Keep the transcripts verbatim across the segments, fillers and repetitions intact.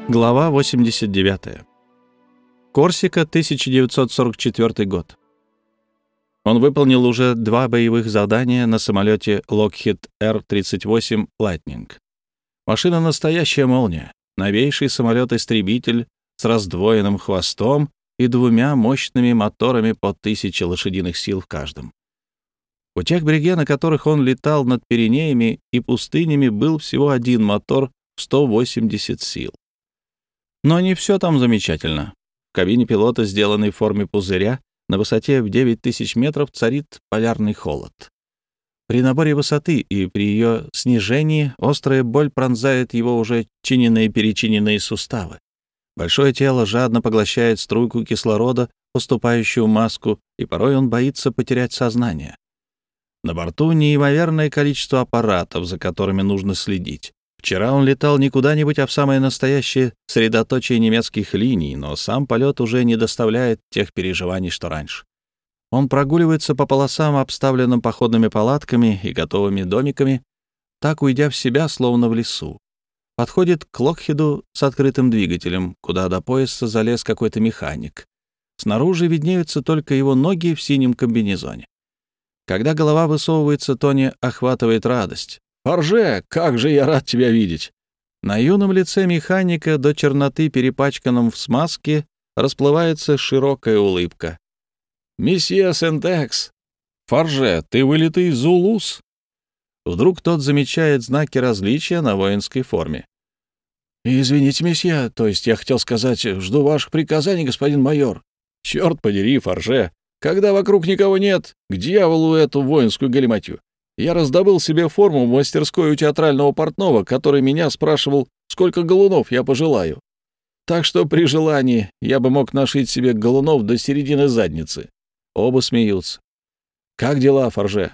Глава восемьдесят девятая. Корсика, тысяча девятьсот сорок четвёртый год. Он выполнил уже два боевых задания на самолете Lockheed эр тридцать восемь Lightning. Машина — настоящая молния, новейший самолет-истребитель с раздвоенным хвостом и двумя мощными моторами по тысяче лошадиных сил в каждом. У тех бреге, на которых он летал над Пиренеями и пустынями, был всего один мотор в сто восемьдесят сил. Но не все там замечательно. В кабине пилота, сделанной в форме пузыря, на высоте в девять тысяч метров царит полярный холод. При наборе высоты и при ее снижении острая боль пронзает его уже чиненные-перечиненные суставы. Большое тело жадно поглощает струйку кислорода, поступающую в маску, и порой он боится потерять сознание. На борту неимоверное количество аппаратов, за которыми нужно следить. Вчера он летал не куда-нибудь, а в самое настоящее средоточие немецких линий, но сам полет уже не доставляет тех переживаний, что раньше. Он прогуливается по полосам, обставленным походными палатками и готовыми домиками, так уйдя в себя, словно в лесу. Подходит к Локхиду с открытым двигателем, куда до пояса залез какой-то механик. Снаружи виднеются только его ноги в синем комбинезоне. Когда голова высовывается, Тони охватывает радость. «Форже, как же я рад тебя видеть!» На юном лице механика, до черноты перепачканном в смазке, расплывается широкая улыбка. «Месье Сентекс! Форже, ты вылитый Зулус!» Вдруг тот замечает знаки различия на воинской форме. «Извините, месье, то есть я хотел сказать, жду ваших приказаний, господин майор». «Черт подери, Форже, когда вокруг никого нет, к дьяволу эту воинскую галиматью. Я раздобыл себе форму в мастерской у театрального портного, который меня спрашивал, сколько галунов я пожелаю. Так что при желании я бы мог нашить себе галунов до середины задницы». Оба смеются. «Как дела, Форже?»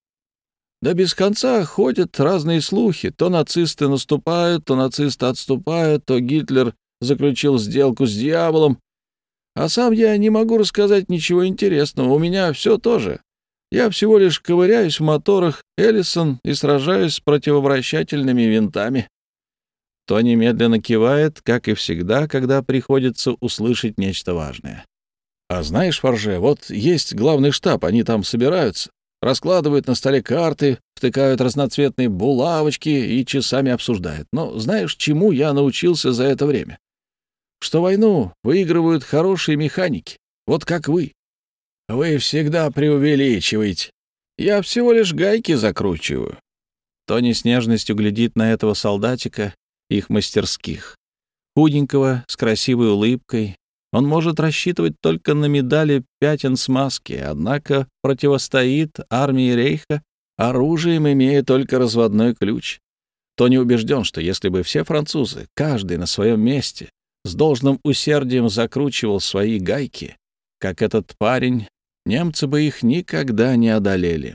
«Да без конца ходят разные слухи. То нацисты наступают, то нацисты отступают, то Гитлер заключил сделку с дьяволом. А сам я не могу рассказать ничего интересного. У меня все то же. Я всего лишь ковыряюсь в моторах Эллисон и сражаюсь с противовращательными винтами». Тони медленно кивает, как и всегда, когда приходится услышать нечто важное. «А знаешь, Форже, вот есть главный штаб, они там собираются, раскладывают на столе карты, втыкают разноцветные булавочки и часами обсуждают. Но знаешь, чему я научился за это время? Что войну выигрывают хорошие механики, вот как вы». «Вы всегда преувеличиваете. Я всего лишь гайки закручиваю». Тони с нежностью глядит на этого солдатика их мастерских. Худенького, с красивой улыбкой. Он может рассчитывать только на медали пятен смазки, однако противостоит армии Рейха, оружием имея только разводной ключ. Тони убежден, что если бы все французы, каждый на своем месте, с должным усердием закручивал свои гайки, как этот парень, немцы бы их никогда не одолели.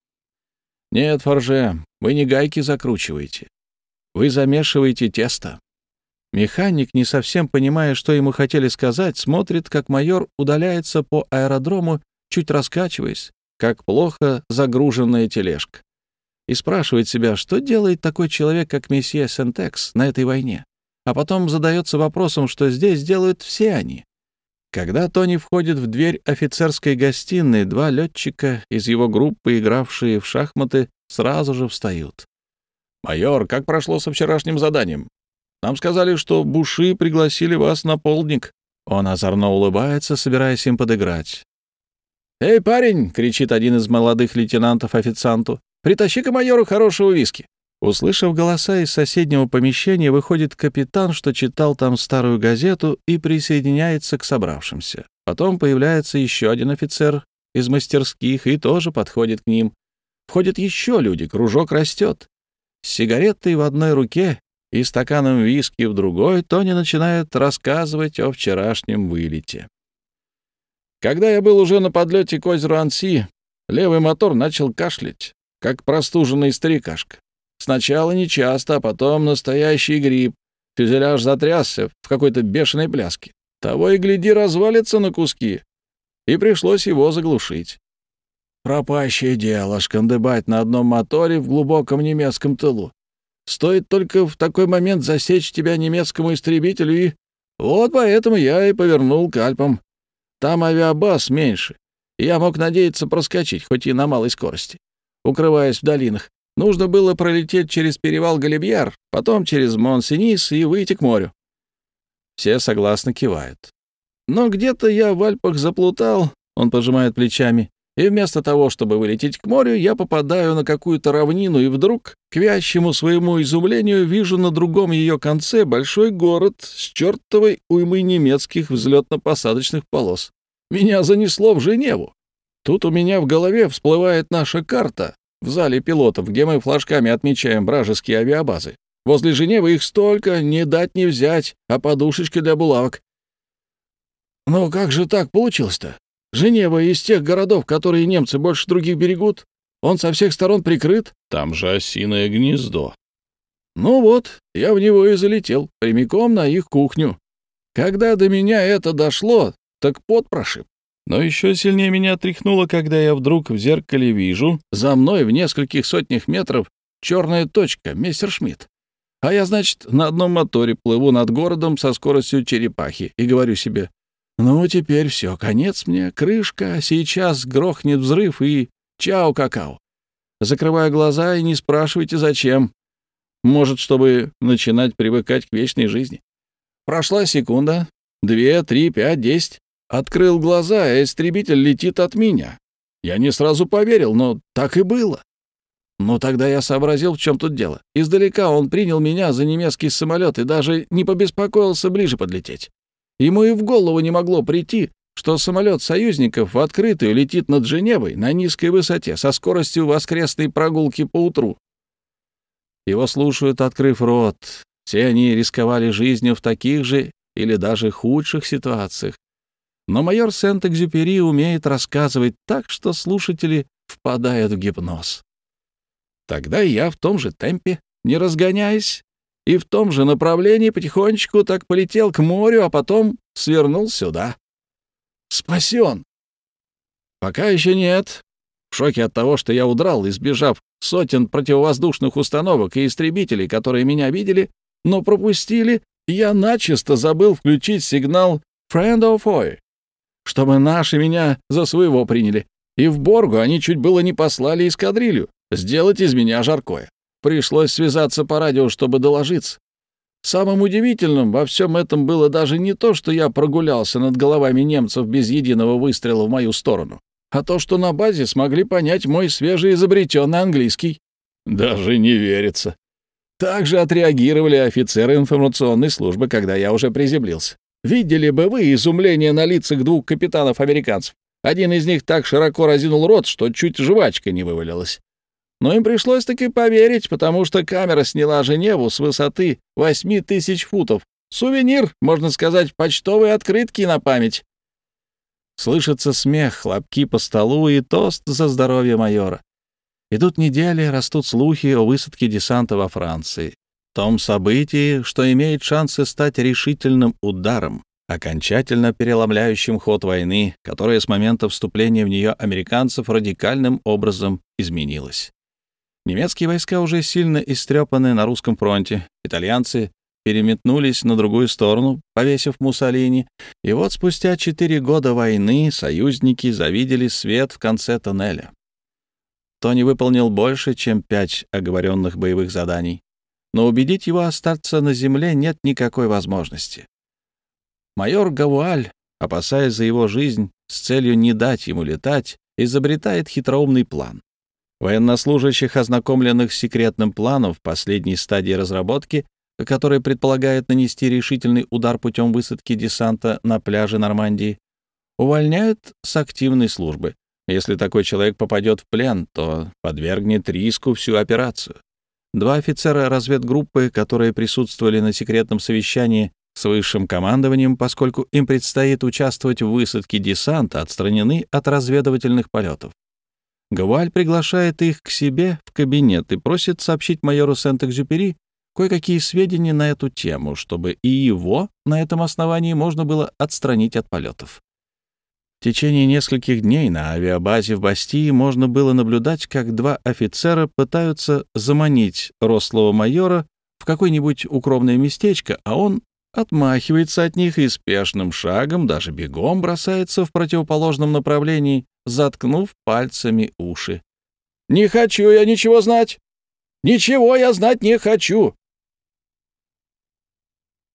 Нет, Форже, вы не гайки закручиваете. Вы замешиваете тесто. Механик, не совсем понимая, что ему хотели сказать, смотрит, как майор удаляется по аэродрому, чуть раскачиваясь, как плохо загруженная тележка, и спрашивает себя, что делает такой человек, как месье Сентекс, на этой войне, а потом задается вопросом, что здесь делают все они. Когда Тони входит в дверь офицерской гостиной, два летчика из его группы, игравшие в шахматы, сразу же встают. «Майор, как прошло со вчерашним заданием? Нам сказали, что Буши пригласили вас на полдник». Он озорно улыбается, собираясь им подыграть. «Эй, парень!» — кричит один из молодых лейтенантов официанту. «Притащи-ка майору хорошего виски». Услышав голоса из соседнего помещения, выходит капитан, что читал там старую газету, и присоединяется к собравшимся. Потом появляется еще один офицер из мастерских и тоже подходит к ним. Входят еще люди, кружок растет. С сигаретой в одной руке и стаканом виски в другой Тони начинает рассказывать о вчерашнем вылете. «Когда я был уже на подлете к озеру Анси, левый мотор начал кашлять, как простуженный старикашка. Сначала нечасто, а потом настоящий грипп. Фюзеляж затрясся в какой-то бешеной пляске. Того и гляди, развалится на куски. И пришлось его заглушить. Пропащее дело шкандыбать на одном моторе в глубоком немецком тылу. Стоит только в такой момент засечь тебя немецкому истребителю, и... Вот поэтому я и повернул к Альпам. Там авиабаз меньше, и я мог надеяться проскочить, хоть и на малой скорости, укрываясь в долинах. Нужно было пролететь через перевал Галебьяр, потом через Мон-Синис и выйти к морю. Все согласно кивают. Но где-то я в Альпах заплутал, он пожимает плечами, и вместо того, чтобы вылететь к морю, я попадаю на какую-то равнину, и вдруг, к вящему своему изумлению, вижу на другом ее конце большой город с чертовой уймой немецких взлетно-посадочных полос. Меня занесло в Женеву. Тут у меня в голове всплывает наша карта в зале пилотов, где мы флажками отмечаем вражеские авиабазы. Возле Женевы их столько, не дать не взять, а подушечка для булавок. Но как же так получилось-то? Женева из тех городов, которые немцы больше других берегут. Он со всех сторон прикрыт. Там же осиное гнездо. Ну вот, я в него и залетел, прямиком на их кухню. Когда до меня это дошло, так пот прошиб. Но еще сильнее меня тряхнуло, когда я вдруг в зеркале вижу за мной в нескольких сотнях метров черная точка, мессершмитт. А я, значит, на одном моторе плыву над городом со скоростью черепахи и говорю себе: ну, теперь все, конец мне, крышка, сейчас грохнет взрыв и чао-какао. Закрываю глаза и не спрашивайте, зачем. Может, чтобы начинать привыкать к вечной жизни. Прошла секунда, две, три, пять, десять. Открыл глаза, а истребитель летит от меня. Я не сразу поверил, но так и было. Ну, тогда я сообразил, в чем тут дело. Издалека он принял меня за немецкий самолет и даже не побеспокоился ближе подлететь. Ему и в голову не могло прийти, что самолет союзников в открытую летит над Женевой на низкой высоте со скоростью воскресной прогулки по утру. Его слушают, открыв рот. Все они рисковали жизнью в таких же или даже худших ситуациях. Но майор Сент-Экзюпери умеет рассказывать так, что слушатели впадают в гипноз. Тогда я в том же темпе, не разгоняясь, и в том же направлении потихонечку так полетел к морю, а потом свернул сюда. Спасен. Пока еще нет. В шоке от того, что я удрал, избежав сотен противовоздушных установок и истребителей, которые меня видели, но пропустили, я начисто забыл включить сигнал «Friend of Foy», чтобы наши меня за своего приняли. И в Боргу они чуть было не послали эскадрилью сделать из меня жаркое. Пришлось связаться по радио, чтобы доложиться. Самым удивительным во всем этом было даже не то, что я прогулялся над головами немцев без единого выстрела в мою сторону, а то, что на базе смогли понять мой свежеизобретенный английский. Даже не верится. Так же отреагировали офицеры информационной службы, когда я уже приземлился. Видели бы вы изумление на лицах двух капитанов-американцев. Один из них так широко разинул рот, что чуть жвачка не вывалилась. Но им пришлось таки поверить, потому что камера сняла Женеву с высоты восьми тысяч футов. Сувенир, можно сказать, почтовые открытки на память. Слышится смех, хлопки по столу и тост за здоровье майора. Идут недели, растут слухи о высадке десанта во Франции. Том событии, что имеет шансы стать решительным ударом, окончательно переломляющим ход войны, которая с момента вступления в нее американцев радикальным образом изменилась. Немецкие войска уже сильно истрепаны на русском фронте, итальянцы переметнулись на другую сторону, повесив Муссолини, и вот спустя четыре года войны союзники завидели свет в конце тоннеля. Тони выполнил больше, чем пять оговоренных боевых заданий, но убедить его остаться на земле нет никакой возможности. Майор Гавуаль, опасаясь за его жизнь, с целью не дать ему летать, изобретает хитроумный план. Военнослужащих, ознакомленных с секретным планом в последней стадии разработки, который предполагает нанести решительный удар путем высадки десанта на пляже Нормандии, увольняют с активной службы. Если такой человек попадет в плен, то подвергнет риску всю операцию. Два офицера разведгруппы, которые присутствовали на секретном совещании с высшим командованием, поскольку им предстоит участвовать в высадке десанта, отстранены от разведывательных полетов. Гавуаль приглашает их к себе в кабинет и просит сообщить майору Сент-Экзюпери кое-какие сведения на эту тему, чтобы и его на этом основании можно было отстранить от полетов. В течение нескольких дней на авиабазе в Бастии можно было наблюдать, как два офицера пытаются заманить рослого майора в какое-нибудь укромное местечко, а он отмахивается от них и спешным шагом, даже бегом, бросается в противоположном направлении, заткнув пальцами уши. «Не хочу я ничего знать! Ничего я знать не хочу!